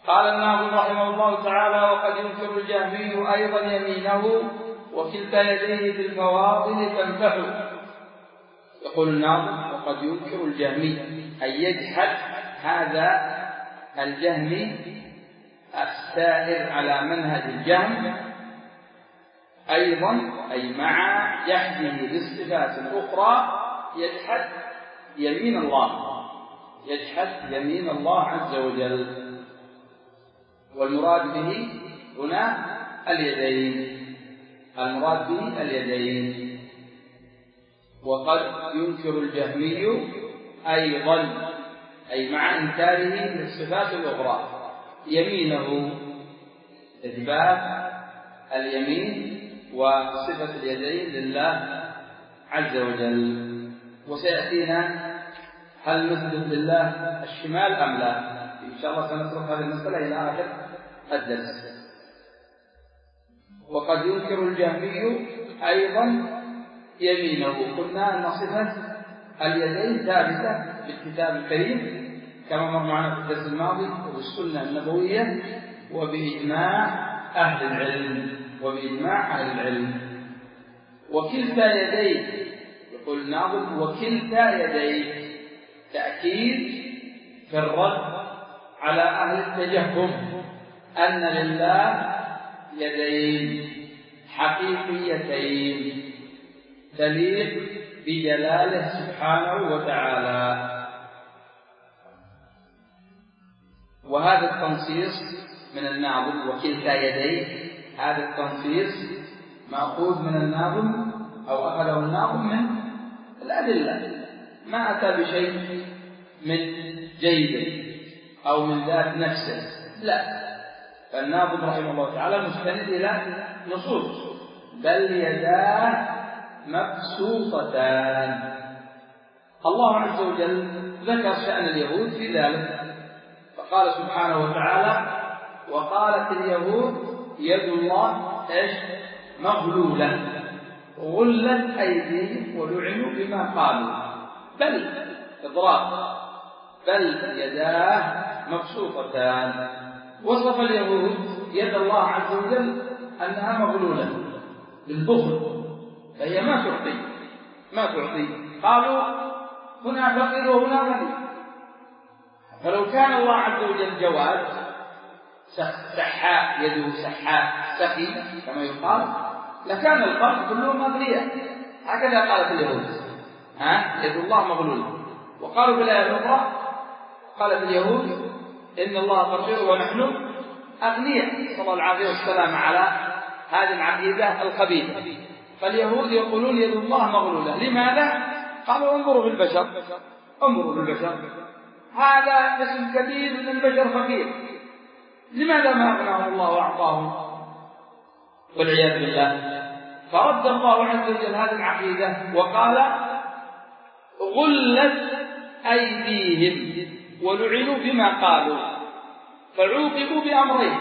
قال الناظم رحمه الله تعالى: وقد ينكر الجهمي أيضا يمينه وكلتا يديه في الفواضل تنفح. يقول الناظم: وقد ينكر الجهمي، أي يجحد هذا الجهمي السائر على منهج الجهم أيضا، أي مع جحده للصفات الأخرى يجحد يمين الله، يجحد يمين الله عز وجل. والمراد به هنا اليدين، المراد به اليدين. وقد ينكر الجهمي أيضا، أي مع إنكاره للصفات الأخرى، يمينه، إثبات اليمين وصفة اليدين لله عز وجل. وسيأتينا هل نثبت لله الشمال أم لا، إن شاء الله سنترك هذه المسألة إلى آخر الدرس. وقد ينكر الجهمي أيضا يمينه. قلنا أن صفة اليدين ثابتة بالكتاب الكريم كما مر معنا في الدرس الماضي، وبالسنة النبوية، وبإجماع أهل العلم، وبإجماع أهل العلم. وكلتا يديه، يقول الناظم: وكلتا يديه، تأكيد في الرد على أهل التجهم أن لله يدين حقيقيتين تليق بجلاله سبحانه وتعالى. وهذا التنصيص من الناظم، وكلتا يديه، هذا التنصيص مأخوذ من الناظم أو أخذه الناظم من الأدلة، ما أتى بشيء من جيد أو من ذات نفسه، لا، فالناظم رحمه الله تعالى مستند إلى نصوص: بل يداه مبسوطتان. الله عز وجل ذكر شأن اليهود في ذلك، فقال سبحانه وتعالى: وقالت اليهود يد الله مغلولة غلت أيديهم ولعنوا بما قالوا. بل إضراب، بل يداه مبسوطتان. وصف اليهود يد الله عز وجل أنها مغلولة بالبخل، فهي ما تعطي. قالوا هنا فقير وهنا غني. فلو كان الله عز وجل جواد سحاء، يده سحاء سخي كما يقال، لكان الخلق كلهم أغنياء. هكذا قالت اليهود: يد الله مغلولة. وقالوا في الآية الأخرى، قالت اليهود: إن الله فقير ونحن أغنياء. صلى الله العافية والسلام على هذه العقيدة الخبيثة. فاليهود يقولون يد الله مغلولة. لماذا؟ قالوا: انظروا في البشر، انظروا في البشر، هذا قسم كبير من البشر فقير، لماذا ما أغناهم الله وأعطاهم؟ والعياذ بالله. فرد الله عز وجل هذه العقيدة وقال: غلت أيديهم ولعنوا بما قالوا. فعوقبوا بأمرين،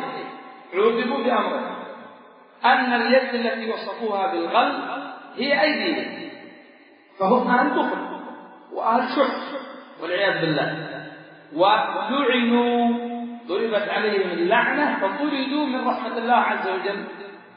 أن اليد التي وصفوها بالغل هي أيديهم، فهم أهل بخل وأهل شح والعياذ بالله. ولعنوا، ضربت عليهم اللعنة، فطردوا من رحمة الله عز وجل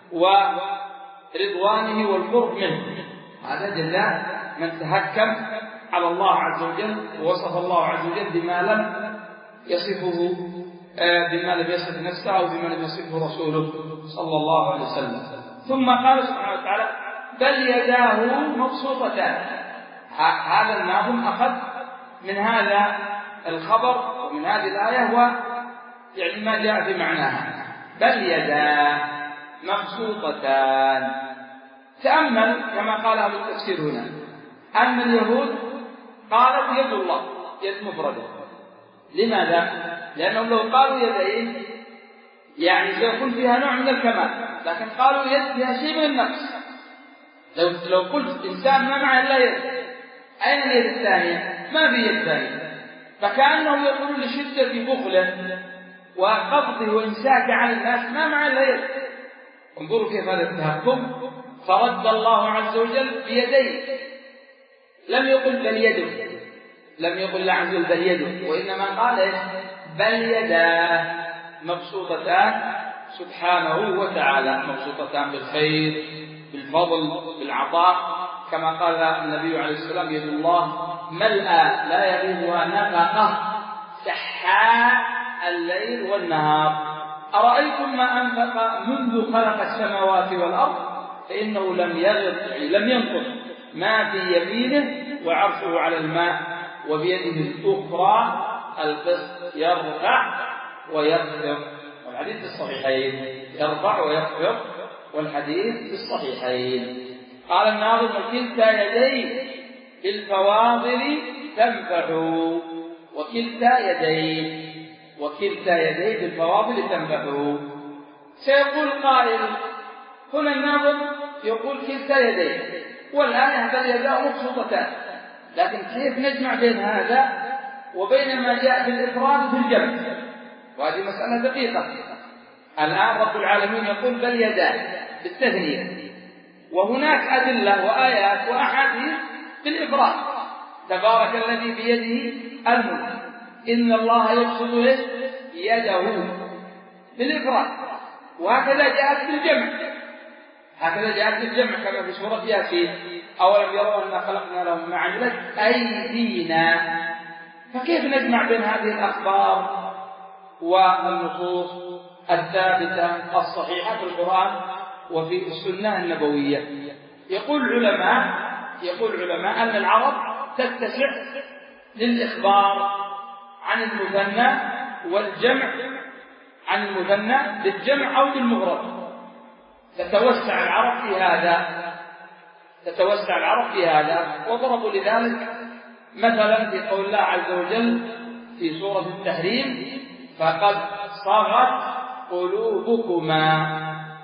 ورضوانه والقرب منه. هذا جزاء من تهكم على الله عز وجل ووصف الله عز وجل بما لم يصفه، بما لم يصف نفسه أو بما لم يصفه رسوله صلى الله عليه وسلم. ثم قال سبحانه وتعالى: بل يداه مبسوطتان. هذا الناظم أخذ من هذا الخبر ومن هذه الآية ويعني ما جاء في معناها: بل يداه مبسوطتان. تأمل كما قال أهل التفسير هنا أن اليهود قالت يد الله يد مفردة. لماذا؟ لأنهم لو قالوا يدين يعني سيكون فيها نوع من الكمال، لكن قالوا يد فيها شيء من النقص. لو قلت إنسان ما معه إلا يد، أين اليد الثانية؟ ما في يد ثانية. فكأنهم يقولون لشدة بخله وقبضه وإمساكه عن الناس ما معه إلا يد. انظروا كيف هذا التهكم. فرد الله عز وجل بيديه، لم يقل بل يده، لم يقل الله عز وجل بل يده، وإنما قال بل يداه. مبسوطتان سبحانه وتعالى، مبسوطتان بالخير بالفضل بالعطاء، كما قال النبي عليه السلام: يد الله ملأى لا يغيضها نفقة سحاء الليل والنهار. أرأيتم ما أنفق منذ خلق السماوات والأرض فإنه لم يغض، لم ينقص ما في يمينه وعرشه على الماء وبيده الأخرى القسط يرفع ويخفض. والحديث في الصحيحين، يرفع ويخفض، والحديث في الصحيحين. قال الناظم: وكلتا يديه بالفواضل تنفع، وكلتا يديه بالفواضل تنفع. سيقول قائل: هنا الناظم يقول كلتا يديه، والآن هذا اليدان مبسوطتان، لكن كيف نجمع بين هذا وبين ما جاء في الإفراد في الجمع؟ وهذه مسألة دقيقة. الآن رب العالمين يقول: بل يداه بالتثنية، وهناك أدلة وآيات وأحاديث بالإفراد: تبارك الذي بيده الملك، إن الله يبسط يده بالإفراد. وهكذا جاءت بالجمع، كما في سورة ياسين: أولم يروا أنا خلقنا لهم ما عملت أيدينا. فكيف نجمع بين هذه الأخبار والنصوص الثابتة الصحيحة في القرآن وفي السنة النبوية؟ يقول العلماء أن العرب تتسع للإخبار عن المثنى والجمع، عن المثنى بالجمع أو بالمفرد، تتوسع العرب في هذا. وضربوا لذلك مثلا في قول الله عز وجل في سورة التحريم: فقد صغت قلوبكما،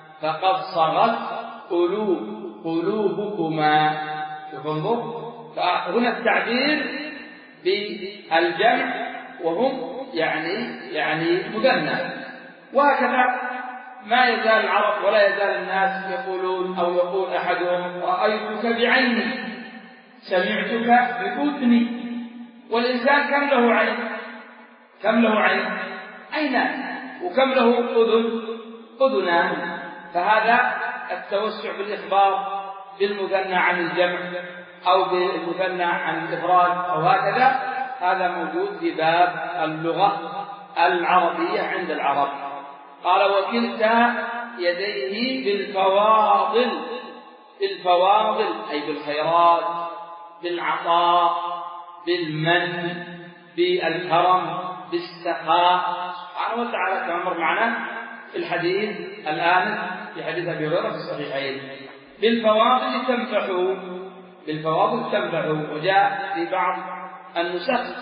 شوف انظر، فهنا التعبير بالجمع وهم يعني مثنى. وهكذا ما يزال العرب ولا يزال الناس يقولون، أو يقول أحدهم: رأيتك بعيني، سمعتك بأذني. والإنسان كم له عين؟ عينان. وكم له أذنان. فهذا التوسع بالإخبار بالمثنى عن الجمع أو بالمثنى عن الإفراد أو هكذا، هذا موجود في باب اللغة العربية عند العرب. قال: وكلتا يديه بالفواضل أي بالخيرات، بالعطاء، بالمن، بالكرم، بالسخاء سبحانه وتعالى، كما مر معنا في الحديث الآن في حديث أبي هريرة في الصحيحين: بالفواضل تنفع. وجاء في بعض النسخ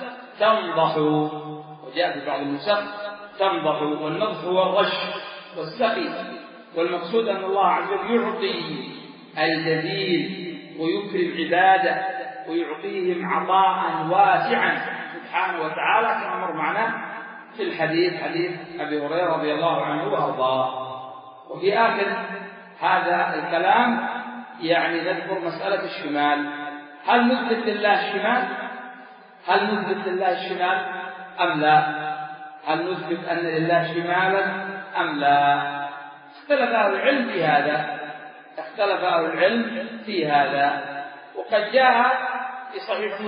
تنضح، والنضح هو الرش والسقي. والمقصود أن الله عز وجل يعطي الجزيل ويكرم عباده ويعطيهم عطاء واسعا سبحانه وتعالى، كما مر معنا في الحديث حديث أبي هريرة رضي الله عنه وأرضاه. وفي آخر هذا الكلام نذكر مسألة الشمال. هل نثبت لله الشمال أم لا؟ هل نثبت أن لله شمالا أم لا؟ اختلف أهل العلم في هذا. وقد جاء في صحيح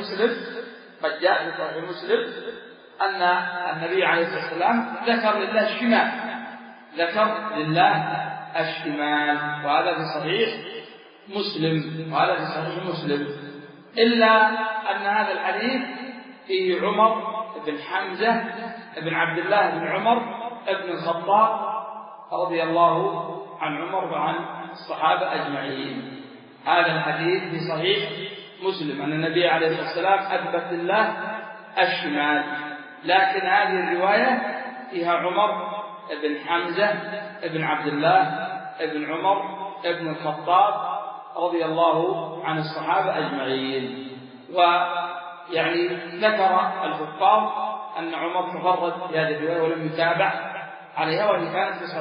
مسلم أن النبي عليه الصلاة والسلام ذكر لله الشمال، وهذا في صحيح مسلم. إلا أن هذا الحديث فيه عمر بن حمزة بن عبد الله بن عمر بن الخطاب رضي الله عن عمر وعن الصحابة أجمعين. هذا الحديث في صحيح مسلم أن النبي عليه الصلاة والسلام أثبت لله الشمال، لكن هذه الرواية فيها عمر بن حمزة بن عبد الله بن عمر بن الخطاب رضي الله عن الصحابة أجمعين. ذكر الحفاظ أن عمر تفرد في هذه الرواية ولم يتابع عليها، وإن كانت في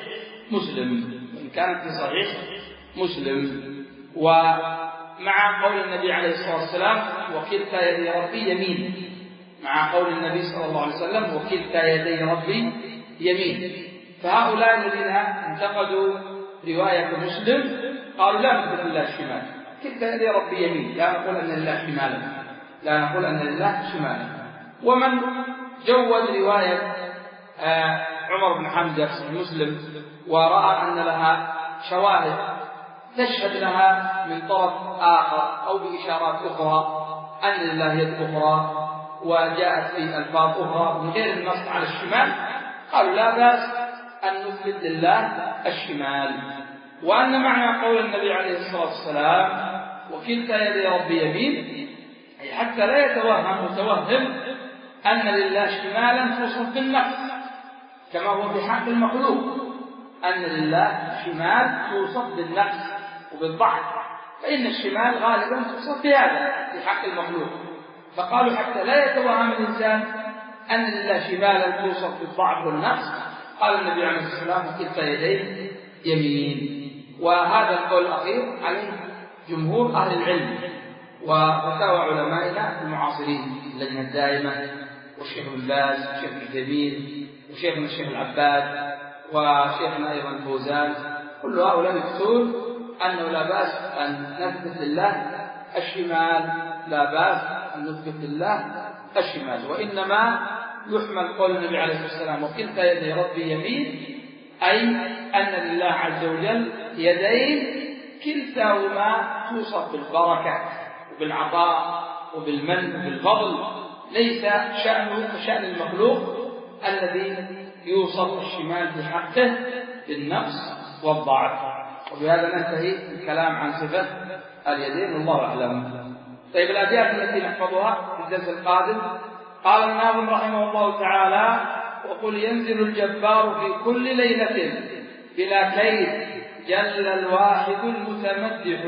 صحيح مسلم. ومع قول النبي عليه الصلاة والسلام: وكلتا يدي ربي يمين، مع قول النبي صلى الله عليه وسلم: وكلتا يدي ربي يمين. فهؤلاء الذين انتقدوا رواية مسلم قالوا لا نثبت لله الشمال، كلتا يدي ربي يمين، لا نقول أن لله شمالا، لا نقول أن لله شمالا. ومن جود رواية عمر بن حمزة في مسلم ورأى أن لها شواهد تشهد لها من طرف آخر أو بإشارات أخرى أن لله يد أخرى وجاءت في ألفاظ أخرى من غير النص على الشمال، قالوا لا بأس أن نثبت لله الشمال. وأن معنى قول النبي عليه الصلاة والسلام وكلتا يدي ربي يمين، أي حتى لا يتوهم متوهم أن لله شمالا توصف بالنقص كما هو في حق المخلوق، أن لله شمال توصف بالنقص وبالضعف، فإن الشمال غالبا توصف بهذا في حق المخلوق. فقالوا حتى لا يتوهم الإنسان أن لله شمالا توصف بالضعف والنقص، قال النبي عليه الصلاة والسلام وكلتا يديه يمين. وهذا القول الأخير عليه جمهور أهل العلم وفتاوى علمائنا المعاصرين، اللجنة الدائمة والشيخ ابن باز والشيخ ابن عثيمين وشيخنا الشيخ العباد وشيخنا أيضا الفوزان، كل هؤلاء يفتون أنه لا بأس أن نثبت لله الشمال، لا بأس أن نثبت لله الشمال. وإنما يحمل قول النبي عليه الصلاة والسلام وكلتا يدي ربي يمين، أي أن لله عز وجل يدين كلتاهما توصف بالبركة وبالعطاء وبالمن وبالفضل، ليس شأنه كشأن المخلوق الذي يوصف الشمال في حقه بالنقص والضعف. وبهذا ننتهي الكلام عن صفة اليدين والله أعلم. طيب الأبيات التي نحفظها في الدرس القادم، قال الناظم رحمه الله تعالى وقل ينزل الجبار في كل ليلة بلا كيد جل الواحد المتمدح،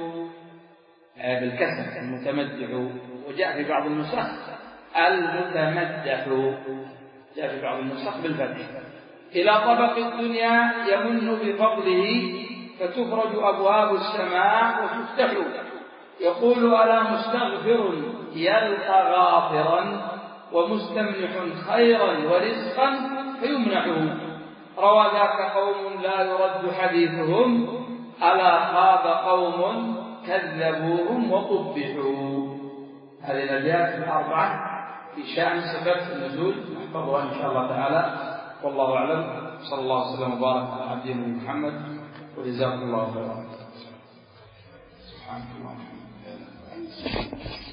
بالكسر المتمدح، وجاء في بعض النسخ المتمدح، جاء في بعض النسخ بالفتح. إلى طبق الدنيا يمن بفضله فتفرج أبواب السماء وتفتح، يقول ألا مستغفر يلقى غافرا ومستمنح خيرا ورزقا فيمنحه، روى ذاك قوم لا يرد حديثهم ألا خاب قوم كذبوهم وقبحوا. هذه الأبيات الأربعة في شأن صفة النزول نحفظها إن شاء الله تعالى، والله أعلم. صلى الله وسلم وبارك على عبده محمد وجزاكم الله خيرا. سبحانك اللهم وبحمدك.